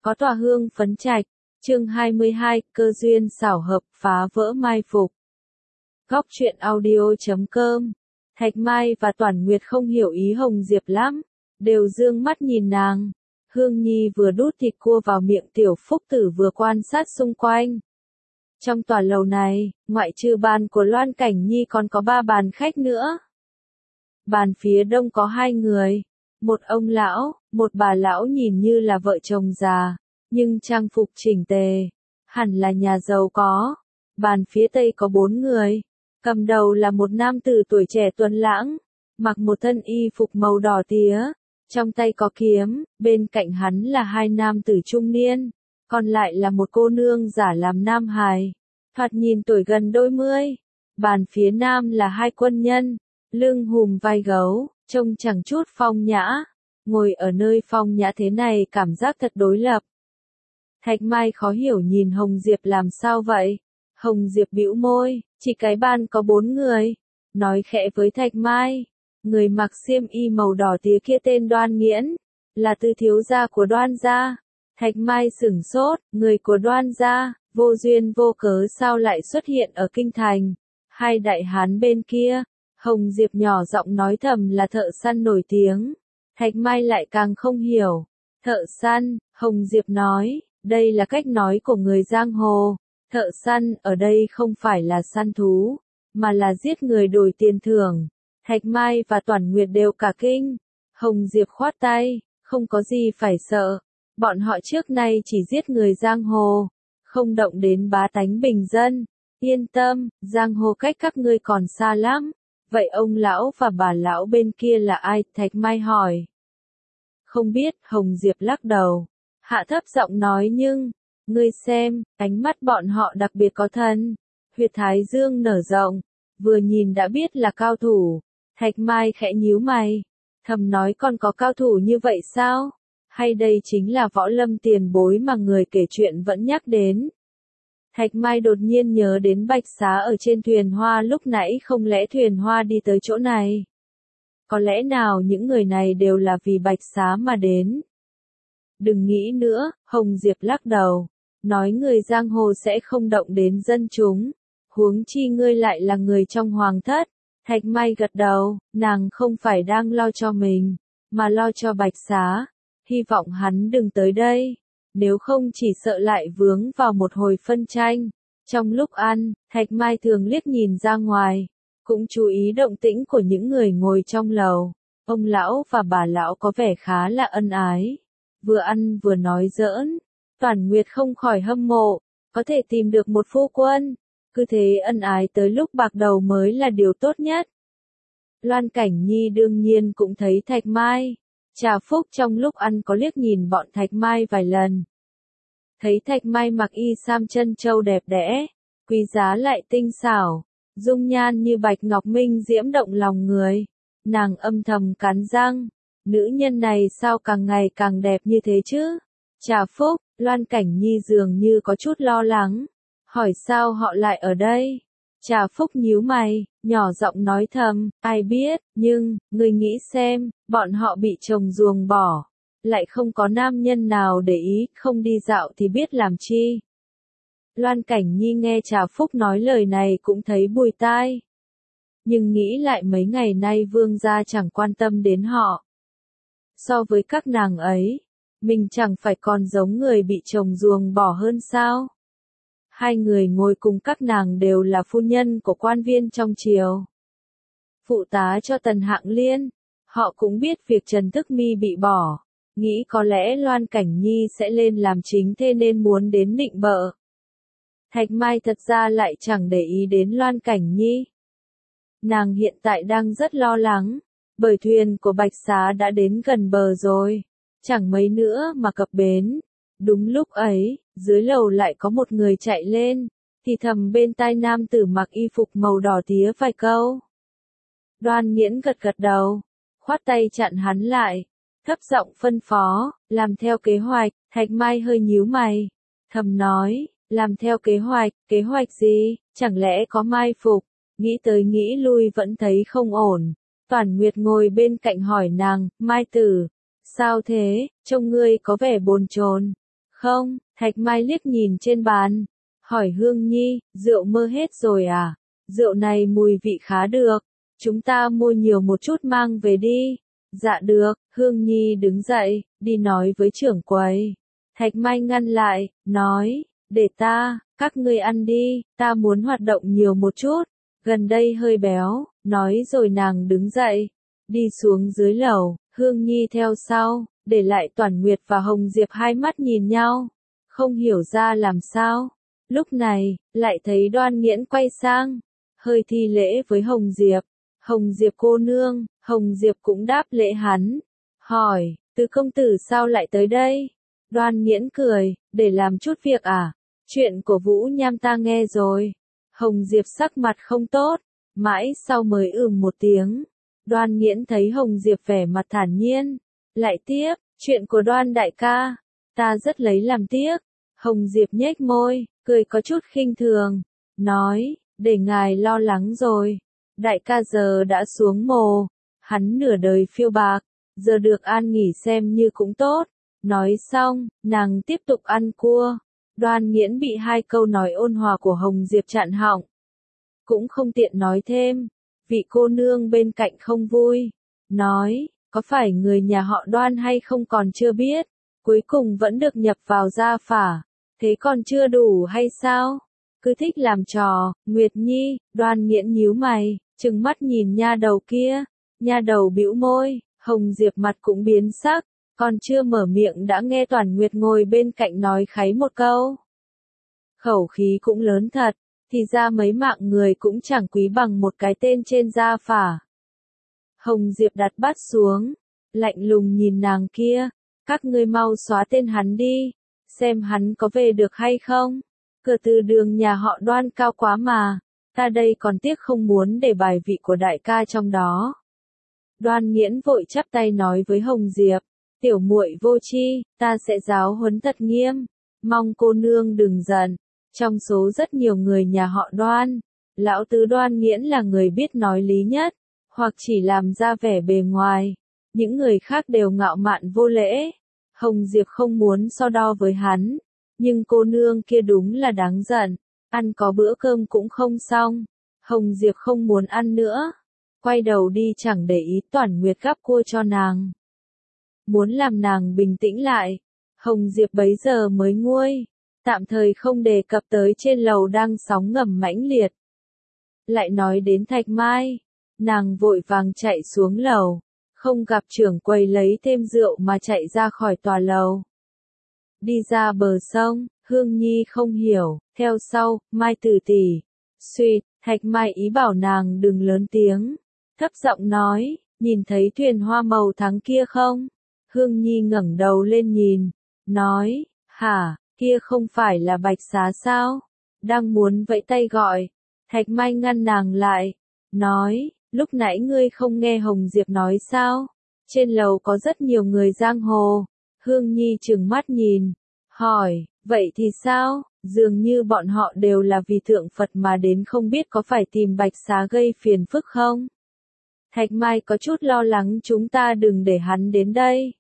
Có tòa hương phấn trạch, chương 22, cơ duyên xảo hợp phá vỡ mai phục. Góc truyện audio.com. Thạch Mai và Toản Nguyệt không hiểu ý Hồng Diệp lắm, đều dương mắt nhìn nàng. Hương Nhi vừa đút thịt cua vào miệng Tiểu Phúc Tử vừa quan sát xung quanh. Trong tòa lầu này, ngoại trừ bàn của Loan Cảnh Nhi còn có 3 bàn khách nữa. Bàn phía đông có 2 người, một ông lão, một bà lão nhìn như là vợ chồng già, nhưng trang phục chỉnh tề, hẳn là nhà giàu có. Bàn phía tây có 4 người, cầm đầu là một nam tử tuổi trẻ tuấn lãng, mặc một thân y phục màu đỏ tía, trong tay có kiếm, bên cạnh hắn là 2 nam tử trung niên, còn lại là một cô nương giả làm nam hài, thoạt nhìn tuổi gần đôi mươi. Bàn phía nam là 2 quân nhân, lưng hùm vai gấu, trông chẳng chút phong nhã. Ngồi ở nơi phong nhã thế này cảm giác thật đối lập. Thạch Mai khó hiểu nhìn Hồng Diệp làm sao vậy? Hồng Diệp bĩu môi, chỉ cái bàn có 4 người. Nói khẽ với Thạch Mai, người mặc xiêm y màu đỏ tía kia tên Đoan Nghiễn, là tư thiếu gia của Đoan gia. Thạch Mai sửng sốt, người của Đoan gia, vô duyên vô cớ sao lại xuất hiện ở kinh thành? 2 đại hán bên kia, Hồng Diệp nhỏ giọng nói thầm là thợ săn nổi tiếng. Thạch Mai lại càng không hiểu. Thợ săn, Hồng Diệp nói, đây là cách nói của người giang hồ. Thợ săn ở đây không phải là săn thú, mà là giết người đổi tiền thưởng. Thạch Mai và Toản Nguyệt đều cả kinh. Hồng Diệp khoát tay, không có gì phải sợ. Bọn họ trước nay chỉ giết người giang hồ, không động đến bá tánh bình dân. Yên tâm, giang hồ cách các ngươi còn xa lắm. Vậy ông lão và bà lão bên kia là ai? Thạch Mai hỏi. Không biết, Hồng Diệp lắc đầu. Hạ thấp giọng nói nhưng, ngươi xem, ánh mắt bọn họ đặc biệt có thần. Huyệt thái dương nở rộng, vừa nhìn đã biết là cao thủ. Thạch Mai khẽ nhíu mày, thầm nói còn có cao thủ như vậy sao? Hay đây chính là võ lâm tiền bối mà người kể chuyện vẫn nhắc đến? Thạch Mai đột nhiên nhớ đến Bạch Xá ở trên thuyền hoa lúc nãy, không lẽ thuyền hoa đi tới chỗ này? Có lẽ nào những người này đều là vì Bạch Xá mà đến? Đừng nghĩ nữa, Hồng Diệp lắc đầu, nói người giang hồ sẽ không động đến dân chúng, huống chi ngươi lại là người trong hoàng thất. Thạch Mai gật đầu, nàng không phải đang lo cho mình, mà lo cho Bạch Xá, hy vọng hắn đừng tới đây. Nếu không chỉ sợ lại vướng vào một hồi phân tranh. Trong lúc ăn, Thạch Mai thường liếc nhìn ra ngoài, cũng chú ý động tĩnh của những người ngồi trong lầu. Ông lão và bà lão có vẻ khá là ân ái, vừa ăn vừa nói giỡn. Toản Nguyệt không khỏi hâm mộ, có thể tìm được một phu quân, cứ thế ân ái tới lúc bạc đầu mới là điều tốt nhất. Loan Cảnh Nhi đương nhiên cũng thấy Thạch Mai. Trà Phúc trong lúc ăn có liếc nhìn bọn Thạch Mai vài lần. Thấy Thạch Mai mặc y sam chân châu đẹp đẽ, quý giá lại tinh xảo, dung nhan như bạch ngọc minh diễm động lòng người. Nàng âm thầm cắn răng, nữ nhân này sao càng ngày càng đẹp như thế chứ? Trà Phúc, Loan Cảnh Nhi dường như có chút lo lắng, hỏi sao họ lại ở đây? Trà Phúc nhíu mày, nhỏ giọng nói thầm, ai biết, nhưng, ngươi nghĩ xem, bọn họ bị chồng ruồng bỏ, lại không có nam nhân nào để ý, không đi dạo thì biết làm chi. Loan Cảnh Nhi nghe Trà Phúc nói lời này cũng thấy bùi tai. Nhưng nghĩ lại mấy ngày nay vương gia chẳng quan tâm đến họ. So với các nàng ấy, mình chẳng phải còn giống người bị chồng ruồng bỏ hơn sao? 2 người ngồi cùng các nàng đều là phu nhân của quan viên trong triều. Phụ tá cho Tần Hạng Liên, họ cũng biết việc Trần Thức Mi bị bỏ, nghĩ có lẽ Loan Cảnh Nhi sẽ lên làm chính thê nên muốn đến nịnh bợ. Thạch Mai thật ra lại chẳng để ý đến Loan Cảnh Nhi. Nàng hiện tại đang rất lo lắng, bởi thuyền của Bạch Xá đã đến gần bờ rồi, chẳng mấy nữa mà cập bến. Đúng lúc ấy, dưới lầu lại có một người chạy lên, thì thầm bên tai nam tử mặc y phục màu đỏ tía vài câu. Đoan Nghiễn gật gật đầu, khoát tay chặn hắn lại, thấp giọng phân phó, làm theo kế hoạch. Thạch Mai hơi nhíu mày, thầm nói, làm theo kế hoạch gì, chẳng lẽ có mai phục? Nghĩ tới nghĩ lui vẫn thấy không ổn. Toản Nguyệt ngồi bên cạnh hỏi nàng, Mai tử, sao thế, trông ngươi có vẻ bồn chồn. Không, Thạch Mai liếc nhìn trên bàn. Hỏi Hương Nhi, rượu mơ hết rồi à? Rượu này mùi vị khá được. Chúng ta mua nhiều một chút mang về đi. Dạ được, Hương Nhi đứng dậy, đi nói với trưởng quầy. Thạch Mai ngăn lại, nói, để ta, các ngươi ăn đi, ta muốn hoạt động nhiều một chút. Gần đây hơi béo, nói rồi nàng đứng dậy, đi xuống dưới lầu, Hương Nhi theo sau, để lại Toản Nguyệt và Hồng Diệp hai mắt nhìn nhau, không hiểu ra làm sao. Lúc này, lại thấy Đoan Nghiễn quay sang, hơi thi lễ với Hồng Diệp. Hồng Diệp cô nương, Hồng Diệp cũng đáp lễ hắn, hỏi, Từ công tử sao lại tới đây? Đoan Nghiễn cười, để làm chút việc à? Chuyện của Vũ Nham ta nghe rồi. Hồng Diệp sắc mặt không tốt, mãi sau mới một tiếng. Đoan Nghiễn thấy Hồng Diệp vẻ mặt thản nhiên, lại tiếp, chuyện của Đoan đại ca, ta rất lấy làm tiếc. Hồng Diệp nhếch môi, cười có chút khinh thường, nói, để ngài lo lắng rồi. Đại ca giờ đã xuống mồ, hắn nửa đời phiêu bạc, giờ được an nghỉ xem như cũng tốt. Nói xong, nàng tiếp tục ăn cua. Đoan Nghiễn bị hai câu nói ôn hòa của Hồng Diệp chặn họng. Cũng không tiện nói thêm, vị cô nương bên cạnh không vui. Nói, có phải người nhà họ Đoan hay không còn chưa biết, cuối cùng vẫn được nhập vào gia phả, thế còn chưa đủ hay sao? Cứ thích làm trò, Nguyệt Nhi. Đoan Nghiễn nhíu mày, trừng mắt nhìn nha đầu kia. Nha đầu bĩu môi, Hồng Diệp mặt cũng biến sắc, còn chưa mở miệng đã nghe Toản Nguyệt ngồi bên cạnh nói kháy một câu. Khẩu khí cũng lớn thật, thì ra mấy mạng người cũng chẳng quý bằng một cái tên trên gia phả. Hồng Diệp đặt bát xuống, lạnh lùng nhìn nàng kia, các ngươi mau xóa tên hắn đi, xem hắn có về được hay không. Cửa từ đường nhà họ Đoan cao quá mà, ta đây còn tiếc không muốn để bài vị của đại ca trong đó. Đoan Nghiễn vội chắp tay nói với Hồng Diệp, tiểu muội vô tri, ta sẽ giáo huấn thật nghiêm, mong cô nương đừng giận. Trong số rất nhiều người nhà họ Đoan, lão tứ Đoan Nghiễn là người biết nói lý nhất, hoặc chỉ làm ra vẻ bề ngoài, những người khác đều ngạo mạn vô lễ. Hồng Diệp không muốn so đo với hắn, nhưng cô nương kia đúng là đáng giận, ăn có bữa cơm cũng không xong. Hồng Diệp không muốn ăn nữa, quay đầu đi chẳng để ý Toản Nguyệt gắp cua cho nàng. Muốn làm nàng bình tĩnh lại, Hồng Diệp bấy giờ mới nguôi, tạm thời không đề cập tới trên lầu đang sóng ngầm mãnh liệt. Lại nói đến Thạch Mai, nàng vội vàng chạy xuống lầu, không gặp trưởng quầy lấy thêm rượu mà chạy ra khỏi tòa lầu. Đi ra bờ sông, Hương Nhi không hiểu, theo sau, Mai Tử tỷ. Suýt, Thạch Mai ý bảo nàng đừng lớn tiếng, thấp giọng nói, nhìn thấy thuyền hoa màu trắng kia không? Hương Nhi ngẩng đầu lên nhìn, nói, hả, kia không phải là Bạch Xá sao? Đang muốn vẫy tay gọi, Thạch Mai ngăn nàng lại, nói, lúc nãy ngươi không nghe Hồng Diệp nói sao? Trên lầu có rất nhiều người giang hồ. Hương Nhi trừng mắt nhìn, hỏi, vậy thì sao? Dường như bọn họ đều là vì thượng Phật mà đến, không biết có phải tìm Bạch Xá gây phiền phức không? Thạch Mai có chút lo lắng chúng ta đừng để hắn đến đây.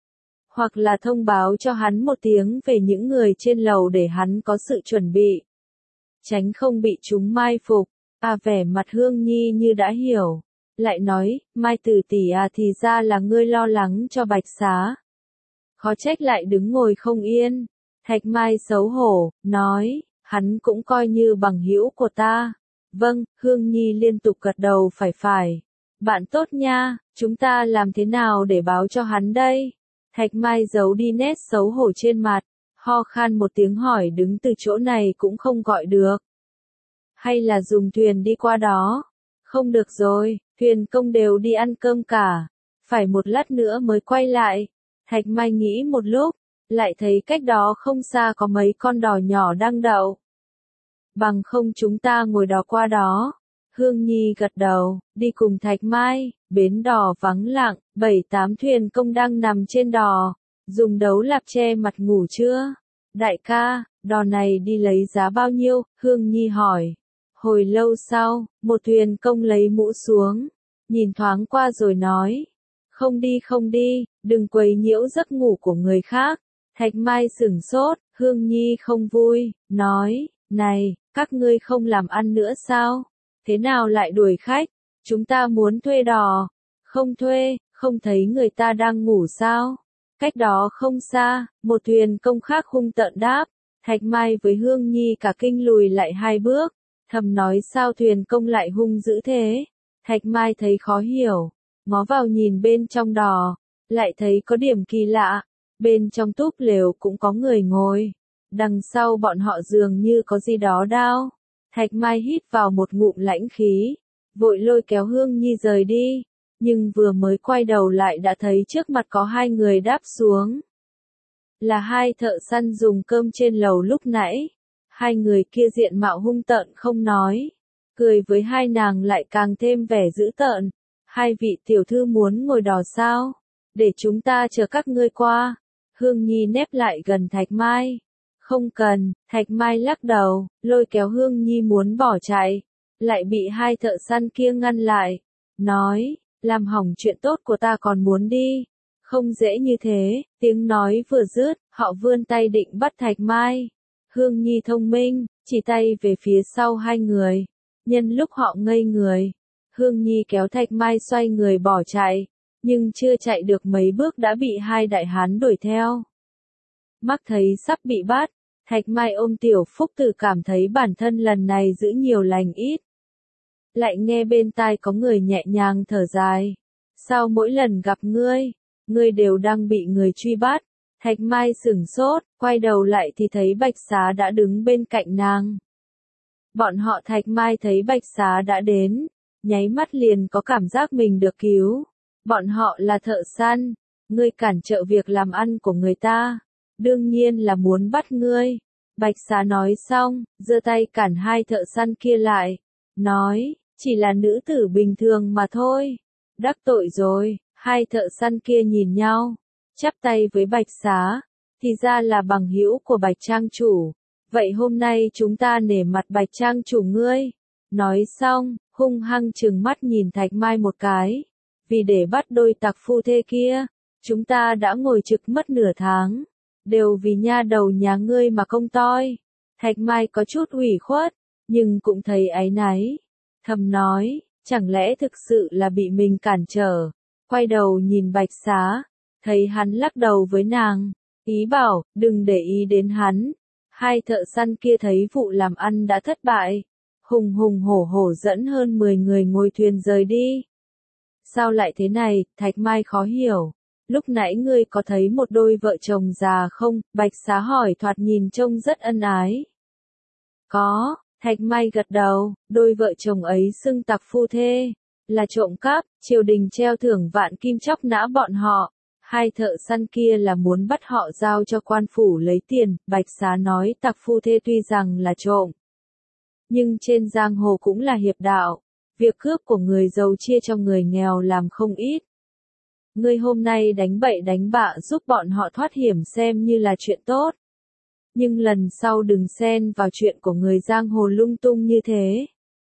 Hoặc là thông báo cho hắn một tiếng về những người trên lầu để hắn có sự chuẩn bị. Tránh không bị chúng mai phục. Vẻ mặt Hương Nhi như đã hiểu. Lại nói, Mai Tử tỷ thì ra là ngươi lo lắng cho Bạch Xá. Khó trách lại đứng ngồi không yên. Thạch Mai xấu hổ, nói, hắn cũng coi như bằng hữu của ta. Vâng, Hương Nhi liên tục gật đầu phải. Bạn tốt nha, chúng ta làm thế nào để báo cho hắn đây? Thạch Mai giấu đi nét xấu hổ trên mặt, ho khan một tiếng hỏi đứng từ chỗ này cũng không gọi được. Hay là dùng thuyền đi qua đó? Không được rồi, thuyền công đều đi ăn cơm cả, phải một lát nữa mới quay lại. Thạch Mai nghĩ một lúc, lại thấy cách đó không xa có mấy con đò nhỏ đang đậu. Bằng không chúng ta ngồi đò qua đó. Hương Nhi gật đầu, đi cùng Thạch Mai, bến đò vắng lặng, 7-8 thuyền công đang nằm trên đò, dùng đấu lạp che mặt ngủ chưa? Đại ca, đò này đi lấy giá bao nhiêu? Hương Nhi hỏi. Hồi lâu sau, một thuyền công lấy mũ xuống, nhìn thoáng qua rồi nói, không đi, đừng quấy nhiễu giấc ngủ của người khác. Thạch Mai sửng sốt, Hương Nhi không vui, nói, này, các ngươi không làm ăn nữa sao? Thế nào lại đuổi khách? Chúng ta muốn thuê đò. Không thuê, không thấy người ta đang ngủ sao? Cách đó không xa, một thuyền công khác hung tợn đáp. Thạch Mai với Hương Nhi cả kinh lùi lại 2 bước, thầm nói sao thuyền công lại hung dữ thế. Thạch Mai thấy khó hiểu, ngó vào nhìn bên trong đò, lại thấy có điểm kỳ lạ, bên trong túp lều cũng có người ngồi, đằng sau bọn họ dường như có gì đó đao. Thạch Mai hít vào một ngụm lãnh khí, vội lôi kéo Hương Nhi rời đi, nhưng vừa mới quay đầu lại đã thấy trước mặt có 2 người đáp xuống. Là 2 thợ săn dùng cơm trên lầu lúc nãy. 2 người kia diện mạo hung tợn không nói, cười với 2 nàng lại càng thêm vẻ dữ tợn. 2 vị tiểu thư muốn ngồi đò sao? Để chúng ta chờ các ngươi qua. Hương Nhi nép lại gần Thạch Mai. Không cần, Thạch Mai lắc đầu, lôi kéo Hương Nhi muốn bỏ chạy, lại bị 2 thợ săn kia ngăn lại, nói, làm hỏng chuyện tốt của ta còn muốn đi. Không dễ như thế, tiếng nói vừa dứt, họ vươn tay định bắt Thạch Mai. Hương Nhi thông minh, chỉ tay về phía sau 2 người. Nhân lúc họ ngây người, Hương Nhi kéo Thạch Mai xoay người bỏ chạy, nhưng chưa chạy được mấy bước đã bị 2 đại hán đuổi theo. Mắt thấy sắp bị bắt, Thạch Mai ôm Tiểu Phúc Tử cảm thấy bản thân lần này giữ nhiều lành ít. Lại nghe bên tai có người nhẹ nhàng thở dài. Sao mỗi lần gặp ngươi đều đang bị người truy bắt? Thạch Mai sửng sốt, quay đầu lại thì thấy Bạch Xá đã đứng bên cạnh nàng. Bọn họ Thạch Mai thấy Bạch Xá đã đến, nháy mắt liền có cảm giác mình được cứu. Bọn họ là thợ săn, ngươi cản trở việc làm ăn của người ta, đương nhiên là muốn bắt ngươi. Bạch Xá nói xong, giơ tay cản 2 thợ săn kia lại, nói, chỉ là nữ tử bình thường mà thôi. Đắc tội rồi. 2 thợ săn kia nhìn nhau, chắp tay với Bạch Xá, thì ra là bằng hữu của Bạch Trang chủ. Vậy hôm nay chúng ta nể mặt Bạch Trang chủ ngươi. Nói xong, hung hăng trừng mắt nhìn Thạch Mai một cái. Vì để bắt đôi tặc phu thê kia, chúng ta đã ngồi trực mất nửa tháng. Đều vì nha đầu nhà ngươi mà công toi. Thạch Mai có chút ủy khuất, nhưng cũng thấy áy náy. Thầm nói, chẳng lẽ thực sự là bị mình cản trở. Quay đầu nhìn Bạch Xá, thấy hắn lắc đầu với nàng, ý bảo, đừng để ý đến hắn. 2 thợ săn kia thấy vụ làm ăn đã thất bại, hùng hùng hổ hổ dẫn hơn 10 người ngồi thuyền rời đi. Sao lại thế này? Thạch Mai khó hiểu. Lúc nãy ngươi có thấy một đôi vợ chồng già không? Bạch Xá hỏi thoạt nhìn trông rất ân ái. Có, Thạch Mai gật đầu, đôi vợ chồng ấy xưng tặc phu thê. Là trộm cắp, triều đình treo thưởng vạn kim chóc nã bọn họ. 2 thợ săn kia là muốn bắt họ giao cho quan phủ lấy tiền. Bạch Xá nói tặc phu thê tuy rằng là trộm, nhưng trên giang hồ cũng là hiệp đạo. Việc cướp của người giàu chia cho người nghèo làm không ít. Ngươi hôm nay đánh bậy đánh bạ giúp bọn họ thoát hiểm xem như là chuyện tốt. Nhưng lần sau đừng xen vào chuyện của người giang hồ lung tung như thế.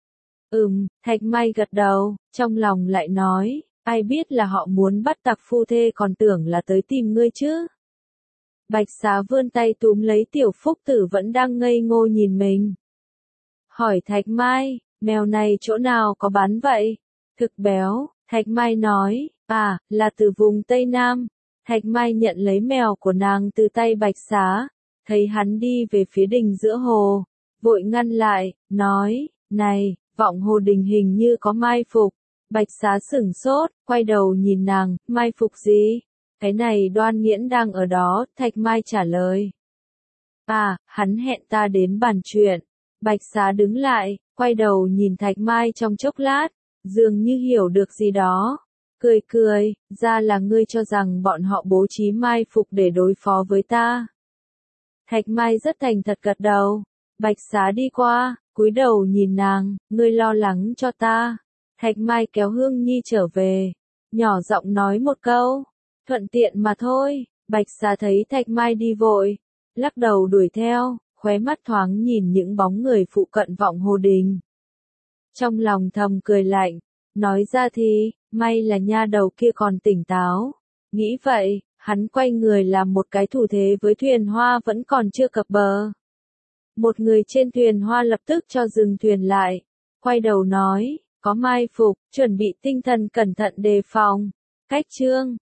Thạch Mai gật đầu, trong lòng lại nói, ai biết là họ muốn bắt tặc phu thê còn tưởng là tới tìm ngươi chứ. Bạch Xá vươn tay túm lấy Tiểu Phúc Tử vẫn đang ngây ngô nhìn mình. Hỏi Thạch Mai, mèo này chỗ nào có bán vậy? Thực béo, Thạch Mai nói, là từ vùng Tây Nam. Thạch Mai nhận lấy mèo của nàng từ tay Bạch Xá, thấy hắn đi về phía đình giữa hồ, vội ngăn lại, nói, này, Vọng Hồ Đình hình như có mai phục. Bạch Xá sửng sốt, quay đầu nhìn nàng, mai phục gì? Cái này Đoan Nghiễn đang ở đó, Thạch Mai trả lời. Hắn hẹn ta đến bàn chuyện. Bạch Xá đứng lại, quay đầu nhìn Thạch Mai trong chốc lát, dường như hiểu được gì đó. Cười cười, ra là ngươi cho rằng bọn họ bố trí mai phục để đối phó với ta. Thạch Mai rất thành thật gật đầu. Bạch Xá đi qua, cúi đầu nhìn nàng, ngươi lo lắng cho ta. Thạch Mai kéo Hương Nhi trở về, nhỏ giọng nói một câu, thuận tiện mà thôi. Bạch Xá thấy Thạch Mai đi vội, lắc đầu đuổi theo, khóe mắt thoáng nhìn những bóng người phụ cận Vọng Hồ Đình. Trong lòng thầm cười lạnh, nói ra thì, may là nha đầu kia còn tỉnh táo. Nghĩ vậy, Hắn quay người làm một cái thủ thế với thuyền hoa vẫn còn chưa cập bờ. Một người trên thuyền hoa lập tức cho dừng thuyền lại, quay đầu nói, có mai phục, chuẩn bị tinh thần cẩn thận đề phòng. Cách chương